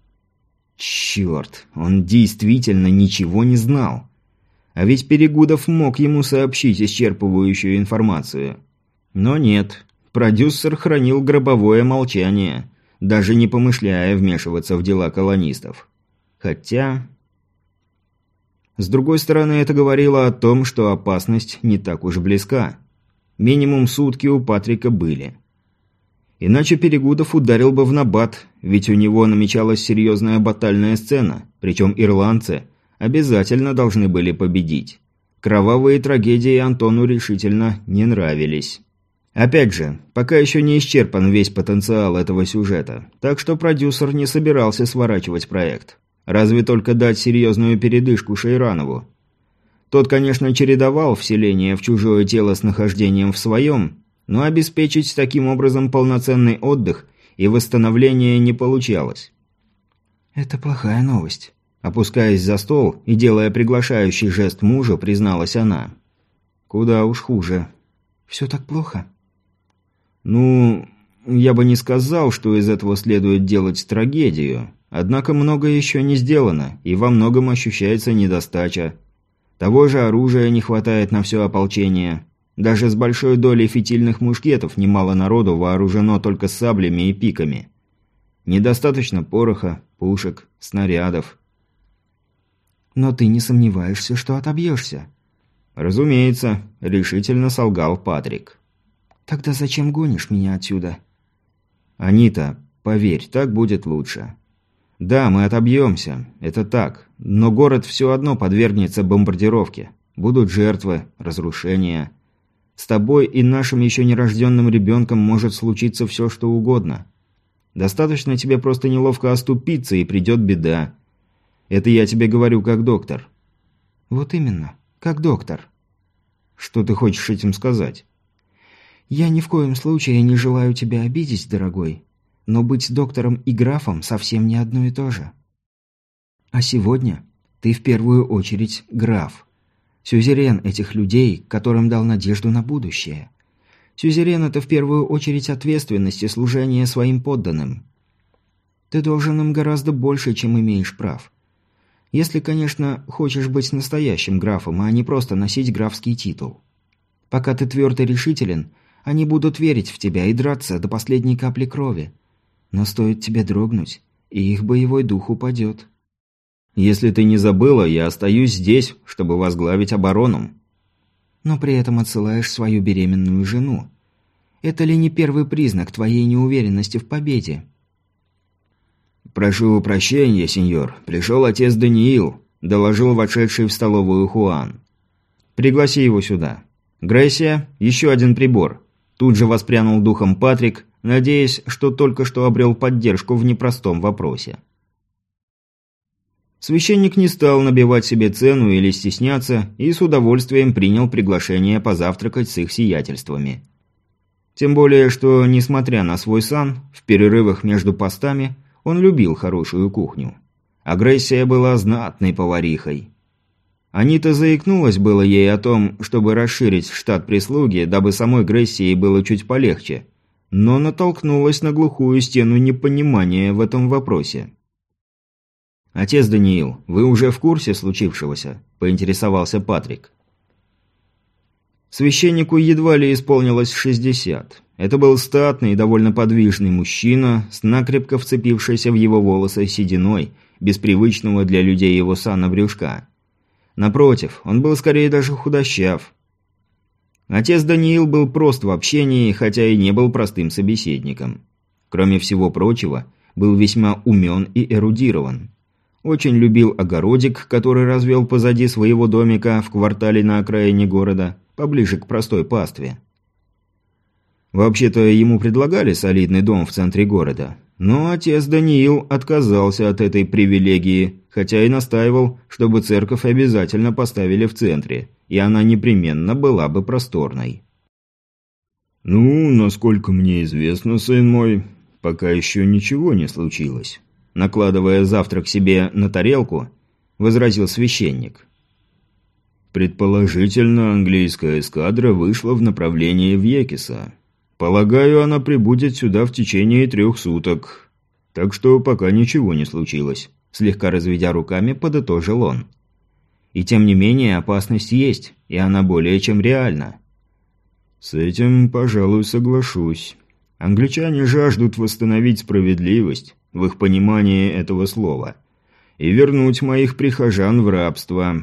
Черт, он действительно ничего не знал. А ведь Перегудов мог ему сообщить исчерпывающую информацию. Но нет, продюсер хранил гробовое молчание, даже не помышляя вмешиваться в дела колонистов. Хотя... С другой стороны, это говорило о том, что опасность не так уж близка. Минимум сутки у Патрика были. Иначе Перегудов ударил бы в набат, ведь у него намечалась серьезная батальная сцена, причем ирландцы обязательно должны были победить. Кровавые трагедии Антону решительно не нравились. Опять же, пока еще не исчерпан весь потенциал этого сюжета, так что продюсер не собирался сворачивать проект. Разве только дать серьезную передышку Шейранову. Тот, конечно, чередовал вселение в чужое тело с нахождением в своем, но обеспечить таким образом полноценный отдых и восстановление не получалось. «Это плохая новость», – опускаясь за стол и делая приглашающий жест мужа, призналась она. «Куда уж хуже». «Все так плохо?» «Ну, я бы не сказал, что из этого следует делать трагедию. Однако многое еще не сделано, и во многом ощущается недостача. Того же оружия не хватает на все ополчение. Даже с большой долей фитильных мушкетов немало народу вооружено только саблями и пиками. Недостаточно пороха, пушек, снарядов». «Но ты не сомневаешься, что отобьешься?» «Разумеется», – решительно солгал Патрик. «Тогда зачем гонишь меня отсюда?» «Анита, поверь, так будет лучше. Да, мы отобьемся, это так, но город все одно подвергнется бомбардировке. Будут жертвы, разрушения. С тобой и нашим еще нерожденным ребенком может случиться все, что угодно. Достаточно тебе просто неловко оступиться, и придет беда. Это я тебе говорю как доктор». «Вот именно. как доктор». «Что ты хочешь этим сказать?» «Я ни в коем случае не желаю тебя обидеть, дорогой, но быть доктором и графом совсем не одно и то же. А сегодня ты в первую очередь граф. Сюзерен этих людей, которым дал надежду на будущее. Сюзерен – это в первую очередь ответственность и служение своим подданным. Ты должен им гораздо больше, чем имеешь прав. Если, конечно, хочешь быть настоящим графом, а не просто носить графский титул. Пока ты тверд и решителен, они будут верить в тебя и драться до последней капли крови. Но стоит тебе дрогнуть, и их боевой дух упадет». «Если ты не забыла, я остаюсь здесь, чтобы возглавить оборону». «Но при этом отсылаешь свою беременную жену. Это ли не первый признак твоей неуверенности в победе?» «Прошу прощения, сеньор. Пришел отец Даниил», – доложил вошедший в столовую Хуан. «Пригласи его сюда. Грессия, еще один прибор». Тут же воспрянул духом Патрик, надеясь, что только что обрел поддержку в непростом вопросе. Священник не стал набивать себе цену или стесняться и с удовольствием принял приглашение позавтракать с их сиятельствами. Тем более, что, несмотря на свой сан, в перерывах между постами он любил хорошую кухню. Агрессия была знатной поварихой. Анита заикнулась было ей о том, чтобы расширить штат прислуги, дабы самой Грессии было чуть полегче, но натолкнулась на глухую стену непонимания в этом вопросе. «Отец Даниил, вы уже в курсе случившегося?» – поинтересовался Патрик. Священнику едва ли исполнилось шестьдесят. Это был статный и довольно подвижный мужчина, с накрепко вцепившейся в его волосы сединой, без привычного для людей его сана брюшка. Напротив, он был скорее даже худощав. Отец Даниил был прост в общении, хотя и не был простым собеседником. Кроме всего прочего, был весьма умен и эрудирован. Очень любил огородик, который развел позади своего домика в квартале на окраине города, поближе к простой пастве. Вообще-то ему предлагали солидный дом в центре города, но отец Даниил отказался от этой привилегии, хотя и настаивал, чтобы церковь обязательно поставили в центре, и она непременно была бы просторной. «Ну, насколько мне известно, сын мой, пока еще ничего не случилось», накладывая завтрак себе на тарелку, возразил священник. «Предположительно, английская эскадра вышла в направлении Вьекиса. Полагаю, она прибудет сюда в течение трех суток. Так что пока ничего не случилось», – слегка разведя руками, подытожил он. «И тем не менее опасность есть, и она более чем реальна». «С этим, пожалуй, соглашусь. Англичане жаждут восстановить справедливость, в их понимании этого слова, и вернуть моих прихожан в рабство».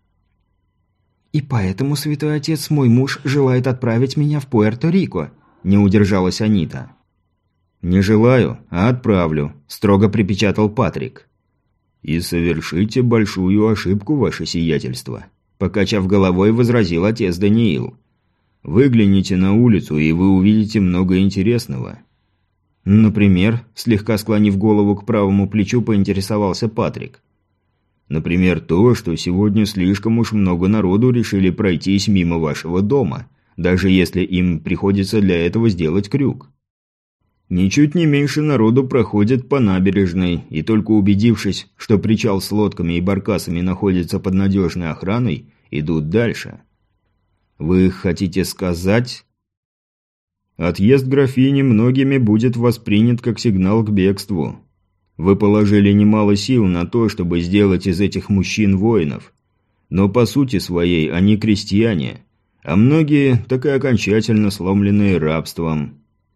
«И поэтому, святой отец, мой муж желает отправить меня в Пуэрто-Рико», – не удержалась Анита. «Не желаю, а отправлю», – строго припечатал Патрик. «И совершите большую ошибку, ваше сиятельство», – покачав головой, возразил отец Даниил. «Выгляните на улицу, и вы увидите много интересного». «Например», – слегка склонив голову к правому плечу, поинтересовался Патрик. «Например, то, что сегодня слишком уж много народу решили пройтись мимо вашего дома, даже если им приходится для этого сделать крюк. Ничуть не меньше народу проходит по набережной, и только убедившись, что причал с лодками и баркасами находится под надежной охраной, идут дальше. Вы хотите сказать...» «Отъезд графини многими будет воспринят как сигнал к бегству. Вы положили немало сил на то, чтобы сделать из этих мужчин воинов. Но по сути своей они крестьяне, а многие так и окончательно сломленные рабством.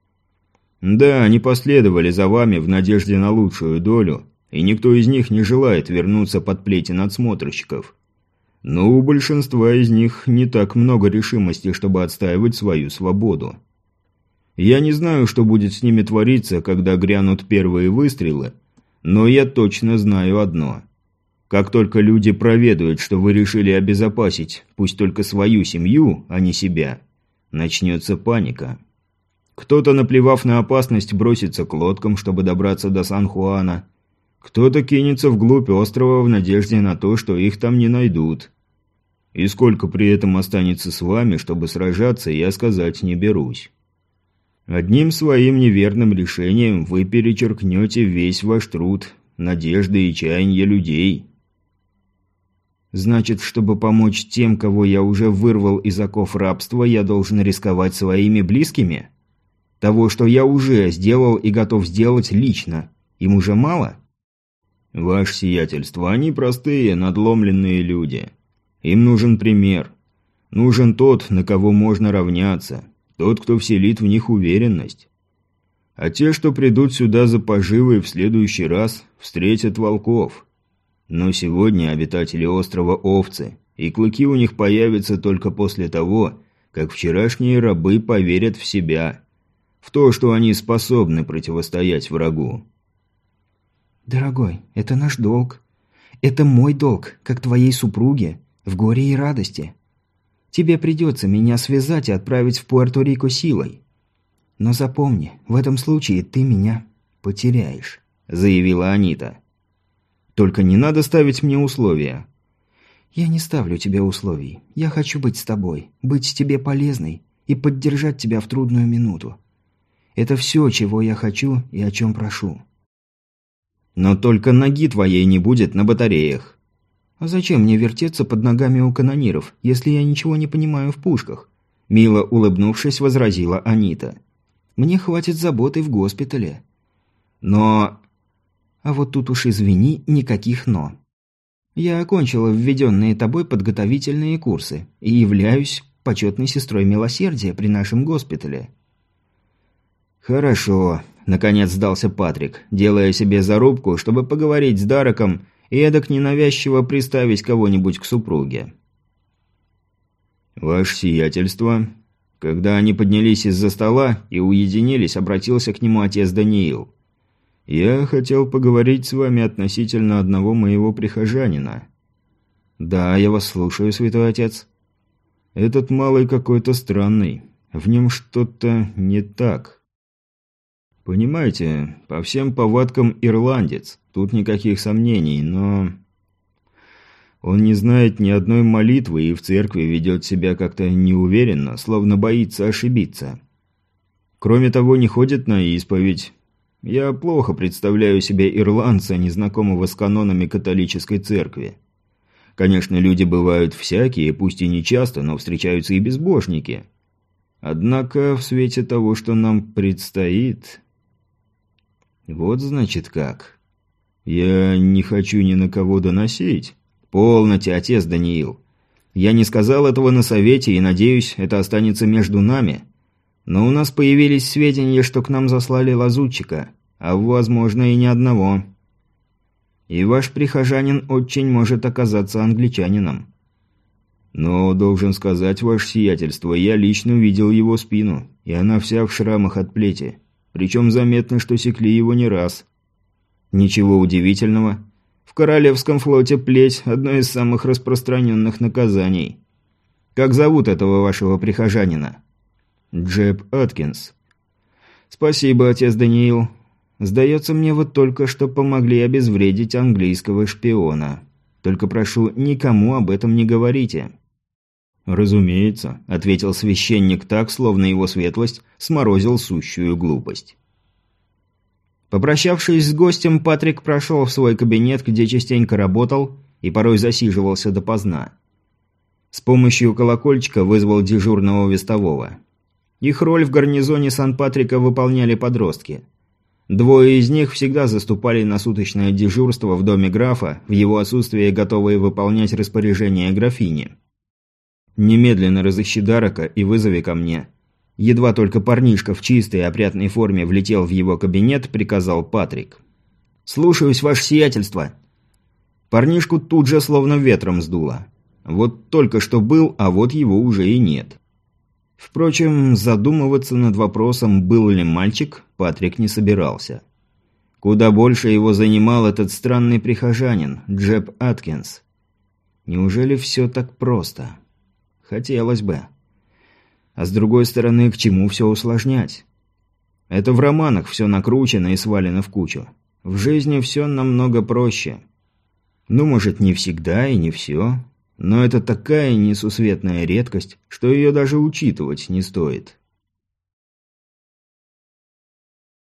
Да, они последовали за вами в надежде на лучшую долю, и никто из них не желает вернуться под плети надсмотрщиков. Но у большинства из них не так много решимости, чтобы отстаивать свою свободу. Я не знаю, что будет с ними твориться, когда грянут первые выстрелы, но я точно знаю одно. Как только люди проведают, что вы решили обезопасить пусть только свою семью, а не себя, начнется паника. Кто-то, наплевав на опасность, бросится к лодкам, чтобы добраться до Сан-Хуана. Кто-то кинется вглубь острова в надежде на то, что их там не найдут. И сколько при этом останется с вами, чтобы сражаться, я сказать не берусь. Одним своим неверным решением вы перечеркнете весь ваш труд, надежды и чаяния людей. Значит, чтобы помочь тем, кого я уже вырвал из оков рабства, я должен рисковать своими близкими? Того, что я уже сделал и готов сделать лично, им уже мало? Ваше сиятельство, они простые, надломленные люди. Им нужен пример. Нужен тот, на кого можно равняться. Тот, кто вселит в них уверенность. А те, что придут сюда за поживой, в следующий раз встретят волков. Но сегодня обитатели острова овцы, и клыки у них появятся только после того, как вчерашние рабы поверят в себя, в то, что они способны противостоять врагу. Дорогой, это наш долг. Это мой долг, как твоей супруге, в горе и радости. Тебе придется меня связать и отправить в Пуэрто-Рико силой. Но запомни, в этом случае ты меня потеряешь», — заявила Анита. «Только не надо ставить мне условия». «Я не ставлю тебе условий. Я хочу быть с тобой, быть тебе полезной и поддержать тебя в трудную минуту. Это все, чего я хочу и о чем прошу». «Но только ноги твоей не будет на батареях». «А зачем мне вертеться под ногами у канониров, если я ничего не понимаю в пушках?» Мило улыбнувшись, возразила Анита. «Мне хватит заботы в госпитале». «Но...» «А вот тут уж извини, никаких «но». Я окончила введенные тобой подготовительные курсы и являюсь почетной сестрой милосердия при нашем госпитале». «Хорошо», — наконец сдался Патрик, делая себе зарубку, чтобы поговорить с Дараком и эдак ненавязчиво приставить кого-нибудь к супруге. «Ваше сиятельство...» Когда они поднялись из-за стола и уединились, обратился к нему отец Даниил. «Я хотел поговорить с вами относительно одного моего прихожанина». «Да, я вас слушаю, святой отец». «Этот малый какой-то странный. В нем что-то не так. Понимаете, по всем повадкам ирландец, тут никаких сомнений, но... Он не знает ни одной молитвы и в церкви ведет себя как-то неуверенно, словно боится ошибиться. Кроме того, не ходит на исповедь. Я плохо представляю себе ирландца, незнакомого с канонами католической церкви. Конечно, люди бывают всякие, пусть и не часто, но встречаются и безбожники. Однако в свете того, что нам предстоит... Вот значит как. Я не хочу ни на кого доносить. Полноте, отец Даниил. Я не сказал этого на совете и, надеюсь, это останется между нами. Но у нас появились сведения, что к нам заслали лазутчика, а, возможно, и не одного. И ваш прихожанин очень может оказаться англичанином. Но, должен сказать, ваше сиятельство, я лично видел его спину, и она вся в шрамах от плети. Причем заметно, что секли его не раз. Ничего удивительного. В Королевском флоте плеть – одно из самых распространенных наказаний. Как зовут этого вашего прихожанина? Джеб Аткинс. Спасибо, отец Даниил. Сдается мне, вот только что помогли обезвредить английского шпиона. Только прошу, никому об этом не говорите. «Разумеется», – ответил священник так, словно его светлость сморозил сущую глупость. Попрощавшись с гостем, Патрик прошел в свой кабинет, где частенько работал и порой засиживался допоздна. С помощью колокольчика вызвал дежурного вестового. Их роль в гарнизоне Сан-Патрика выполняли подростки. Двое из них всегда заступали на суточное дежурство в доме графа, в его отсутствие готовые выполнять распоряжения графини. «Немедленно разыщи Дарака и вызови ко мне». Едва только парнишка в чистой и опрятной форме влетел в его кабинет, приказал Патрик. «Слушаюсь, ваше сиятельство». Парнишку тут же словно ветром сдуло. Вот только что был, а вот его уже и нет. Впрочем, задумываться над вопросом, был ли мальчик, Патрик не собирался. Куда больше его занимал этот странный прихожанин, Джеб Аткинс. Неужели все так просто? Хотелось бы. А с другой стороны, к чему все усложнять? Это в романах все накручено и свалено в кучу. В жизни все намного проще. Ну, может, не всегда и не все. Но это такая несусветная редкость, что ее даже учитывать не стоит.